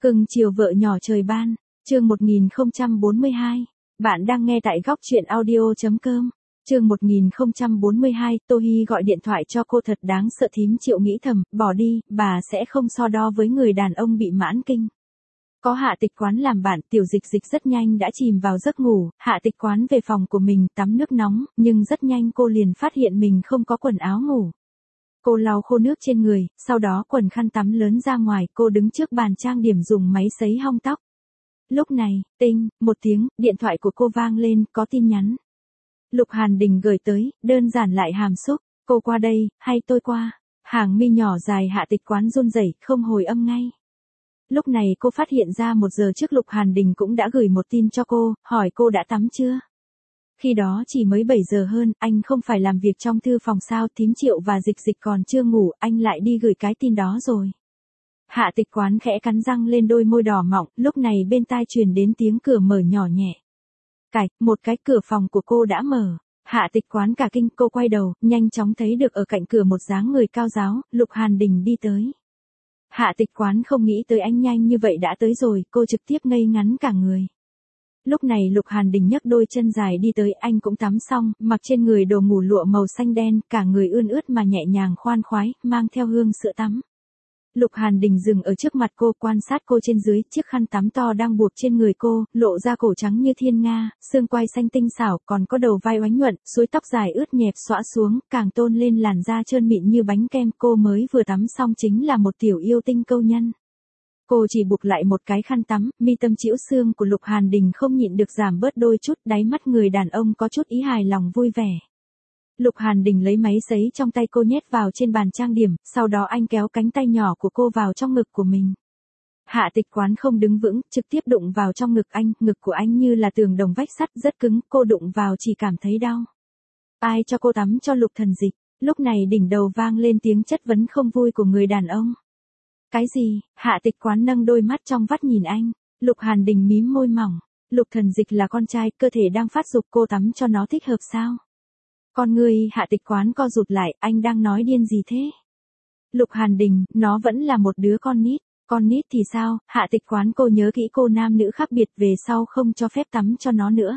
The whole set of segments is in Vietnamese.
Cưng chiều vợ nhỏ trời ban, chương 1042. Bạn đang nghe tại góc chuyện audio.com. Chương 1042, Tô Hi gọi điện thoại cho cô thật đáng sợ. Thím Triệu nghĩ thầm, bỏ đi, bà sẽ không so đo với người đàn ông bị mãn kinh. Có Hạ Tịch Quán làm bạn, Tiểu Dịch Dịch rất nhanh đã chìm vào giấc ngủ. Hạ Tịch Quán về phòng của mình tắm nước nóng, nhưng rất nhanh cô liền phát hiện mình không có quần áo ngủ. Cô lau khô nước trên người, sau đó quần khăn tắm lớn ra ngoài, cô đứng trước bàn trang điểm dùng máy sấy hong tóc. Lúc này, tinh, một tiếng, điện thoại của cô vang lên, có tin nhắn. Lục Hàn Đình gửi tới, đơn giản lại hàm xúc, cô qua đây, hay tôi qua? Hàng mi nhỏ dài Hạ Tịch Quán run rẩy, không hồi âm ngay. Lúc này cô phát hiện ra 1 giờ trước Lục Hàn Đình cũng đã gửi một tin cho cô, hỏi cô đã tắm chưa? Khi đó chỉ mới 7 giờ hơn, anh không phải làm việc trong thư phòng sao? Thím Triệu và Dịch Dịch còn chưa ngủ, anh lại đi gửi cái tin đó rồi. Hạ Tịch Quán khẽ cắn răng lên đôi môi đỏ mọng, lúc này bên tai truyền đến tiếng cửa mở nhỏ nhẹ. Một cái cửa phòng của cô đã mở. Hạ Tịch Quán cả kinh, cô quay đầu, nhanh chóng thấy được ở cạnh cửa một dáng người cao ráo, Lục Hàn Đình đi tới. Hạ Tịch Quán không nghĩ tới anh nhanh như vậy đã tới rồi, cô trực tiếp ngây ngắn cả người. Lúc này Lục Hàn Đình nhấc đôi chân dài đi tới, anh cũng tắm xong, mặc trên người đồ ngủ lụa màu xanh đen, cả người ươn ướt mà nhẹ nhàng khoan khoái, mang theo hương sữa tắm. Lục Hàn Đình dừng ở trước mặt cô, quan sát cô trên dưới, chiếc khăn tắm to đang buộc trên người cô, lộ ra cổ trắng như thiên nga, xương quai xanh tinh xảo, còn có đầu vai oánh nhuận, suối tóc dài ướt nhẹp xõa xuống, càng tôn lên làn da trơn mịn như bánh kem. Cô mới vừa tắm xong chính là một tiểu yêu tinh câu nhân. Cô chỉ buộc lại một cái khăn tắm, mi tâm trĩu xương của Lục Hàn Đình không nhịn được giảm bớt đôi chút, đáy mắt người đàn ông có chút ý hài lòng vui vẻ. Lục Hàn Đình lấy máy sấy trong tay cô nhét vào trên bàn trang điểm, sau đó anh kéo cánh tay nhỏ của cô vào trong ngực của mình. Hạ Tịch Quán không đứng vững, trực tiếp đụng vào trong ngực anh, ngực của anh như là tường đồng vách sắt rất cứng, cô đụng vào chỉ cảm thấy đau. Ai cho cô tắm cho Lục Thần Dịch? Lúc này đỉnh đầu vang lên tiếng chất vấn không vui của người đàn ông. Cái gì? Hạ Tịch Quán nâng đôi mắt trong vắt nhìn anh. Lục Hàn Đình mím môi mỏng. Lục Thần Dịch là con trai, cơ thể đang phát dục, cô tắm cho nó thích hợp sao? Con người Hạ Tịch Quán co rụt lại, anh đang nói điên gì thế? Lục Hàn Đình, nó vẫn là một đứa con nít. Con nít thì sao? Hạ Tịch Quán, cô nhớ kỹ, cô nam nữ khác biệt, về sau không cho phép tắm cho nó nữa.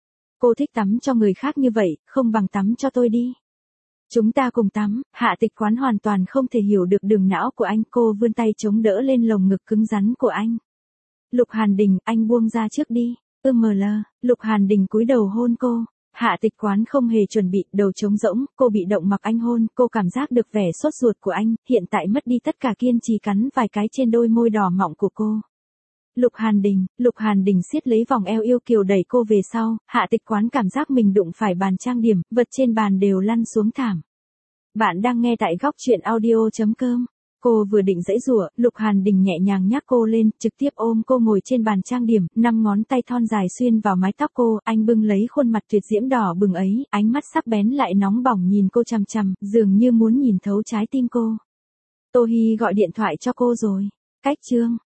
Cô thích tắm cho người khác như vậy, không bằng tắm cho tôi đi. Chúng ta cùng tắm. Hạ Tịch Quán hoàn toàn không thể hiểu được đường não của anh, cô vươn tay chống đỡ lên lồng ngực cứng rắn của anh. Lục Hàn Đình, anh buông ra trước đi. Lục Hàn Đình cúi đầu hôn cô. Hạ Tịch Quán không hề chuẩn bị, đầu trống rỗng, cô bị động mặc anh hôn, cô cảm giác được vẻ sốt ruột của anh, hiện tại mất đi tất cả kiên trì, cắn vài cái trên đôi môi đỏ mọng của cô. Lục Hàn Đình siết lấy vòng eo yêu kiều đẩy cô về sau. Hạ Tịch Quán cảm giác mình đụng phải bàn trang điểm, vật trên bàn đều lăn xuống thảm. Bạn đang nghe tại góc chuyện audio.com. Cô vừa định giãy giụa, Lục Hàn Đình nhẹ nhàng nhắc cô lên, trực tiếp ôm cô ngồi trên bàn trang điểm, 5 ngón tay thon dài xuyên vào mái tóc cô, anh bưng lấy khuôn mặt tuyệt diễm đỏ bừng ấy, ánh mắt sắc bén lại nóng bỏng nhìn cô chằm chằm, dường như muốn nhìn thấu trái tim cô. Tô Hi gọi điện thoại cho cô rồi. Cách chương